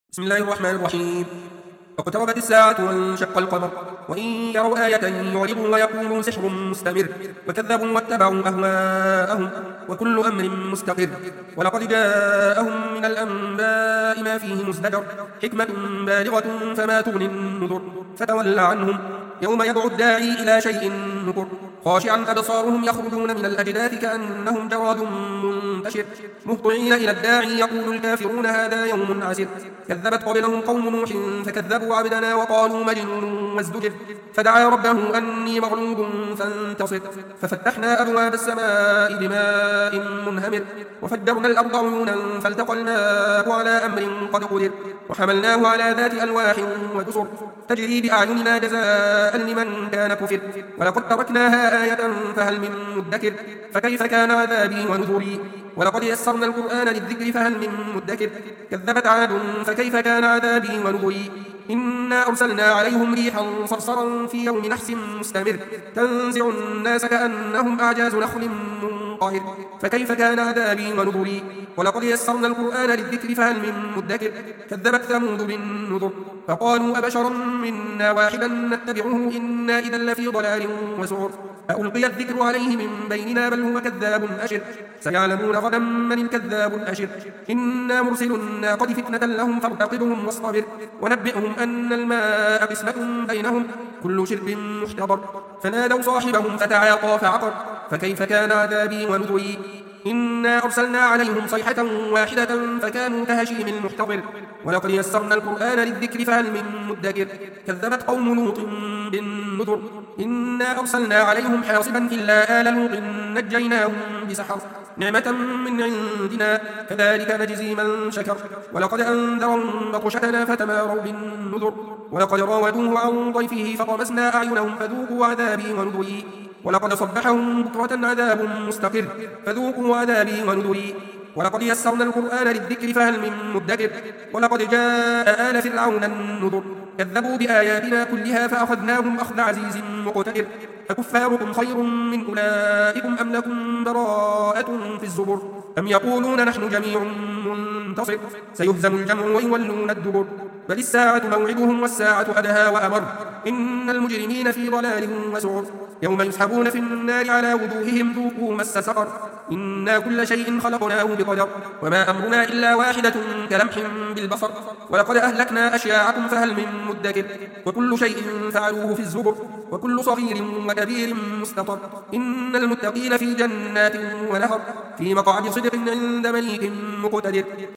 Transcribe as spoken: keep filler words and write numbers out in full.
بسم الله الرحمن الرحيم. اقتربت الساعة وانشق القمر وإن يروا آية يعرضوا ويقولوا سحر مستمر وكذبوا واتبعوا أهواءهم وكل أمر مستقر. ولقد جاءهم من الأنباء ما فيه مزدجر حكمة بالغة فما تغني النذر فتول عنهم يوم يدعو الداعي إلى شيء نكر خاشعا أبصارهم يخرجون من الأجداث كأنهم جراد منتشر مهطعين إلى الداعي يقول الكافرون هذا يوم عسر. كذبت قبلهم قوم نوح فكذبوا عبدنا وقالوا مجنون وازدجر فدعا ربه أني مغلوب فانتصر ففتحنا أبواب السماء بماء منهمر وفجرنا الأرض عيونا فالتقى الماء على أمر قد قدر وحملناه على ذات ألواح ودسر تجري بأعيننا جزاء لمن كان كفر. ولقد تركناها آية فهل من مدكر فكيف كان عذابي ونذري. ولقد يسرنا القرآن للذكر فهل من مدكر كذبت عاد فكيف كان عذابي ونذري. إنا أرسلنا عليهم ريحا صرصرا في يوم نحس مستمر تنزع الناس كأنهم أعجاز نخل منقهر فكيف كان عذابي ونذري. ولقد يسرنا القرآن للذكر فهل من مدكر كذبت ثمود بالنذر فقالوا أبشرا منا واحدا نتبعه إنا إذا لفي ضلال وسعر ألقي الذكر عليه من بيننا بل هو كذاب أشر سيعلمون غدا من الكذاب الأشر. إنا مرسل الناقة فتنة لهم فارتقبهم واصطبر ونبئهم أن الماء قسمة بينهم كل شرب محتضر فنادوا صاحبهم فتعاطى فعقر فكيف كان عذابي ونذري. إنا أرسلنا عليهم صيحة واحدة فكانوا كهشيم المحتضر. ولقد يسرنا القرآن للذكر فهل من مدكر كذبت قوم لوط بالنذر إنا أرسلنا عليهم حاصبا إلا آل لوط نجيناهم بسحر نعمة من عندنا كذلك نجزي من شكر. ولقد أنذرهم بطشتنا فتماروا بالنذر ولقد راودوه عن ضيفه فطمسنا أعينهم فذوقوا عذابي ونذري. ولقد صبحهم بكرة عذاب مستقر فذوقوا عذابي ونذري. ولقد يسرنا القرآن للذكر فهل من مدكر ولقد جاء آل فرعون النذر كذبوا بآياتنا كلها فأخذناهم أخذ عزيز مقتدر. أكفاركم خير من أولئكم أم لكم براءة في الزبر أم يقولون نحن جميع منتصر سيهزم الجمع ويولون الدبر بل الساعة موعدهم والساعة أدهى وأمر إن المجرمين في ضلال وسعر يوم يسحبون في النار على وجوههم ذوقوا مس سقر إنا كل شيء خلقناه بقدر وما أمرنا إلا واحدة كلمح بالبصر. ولقد أهلكنا أشياعكم فهل من مدكر وكل شيء فعلوه في الزبر وكل صغير وكبير مستطر. إن المتقين في جنات ونهر في مقعد صدق عند مليك مقتدر.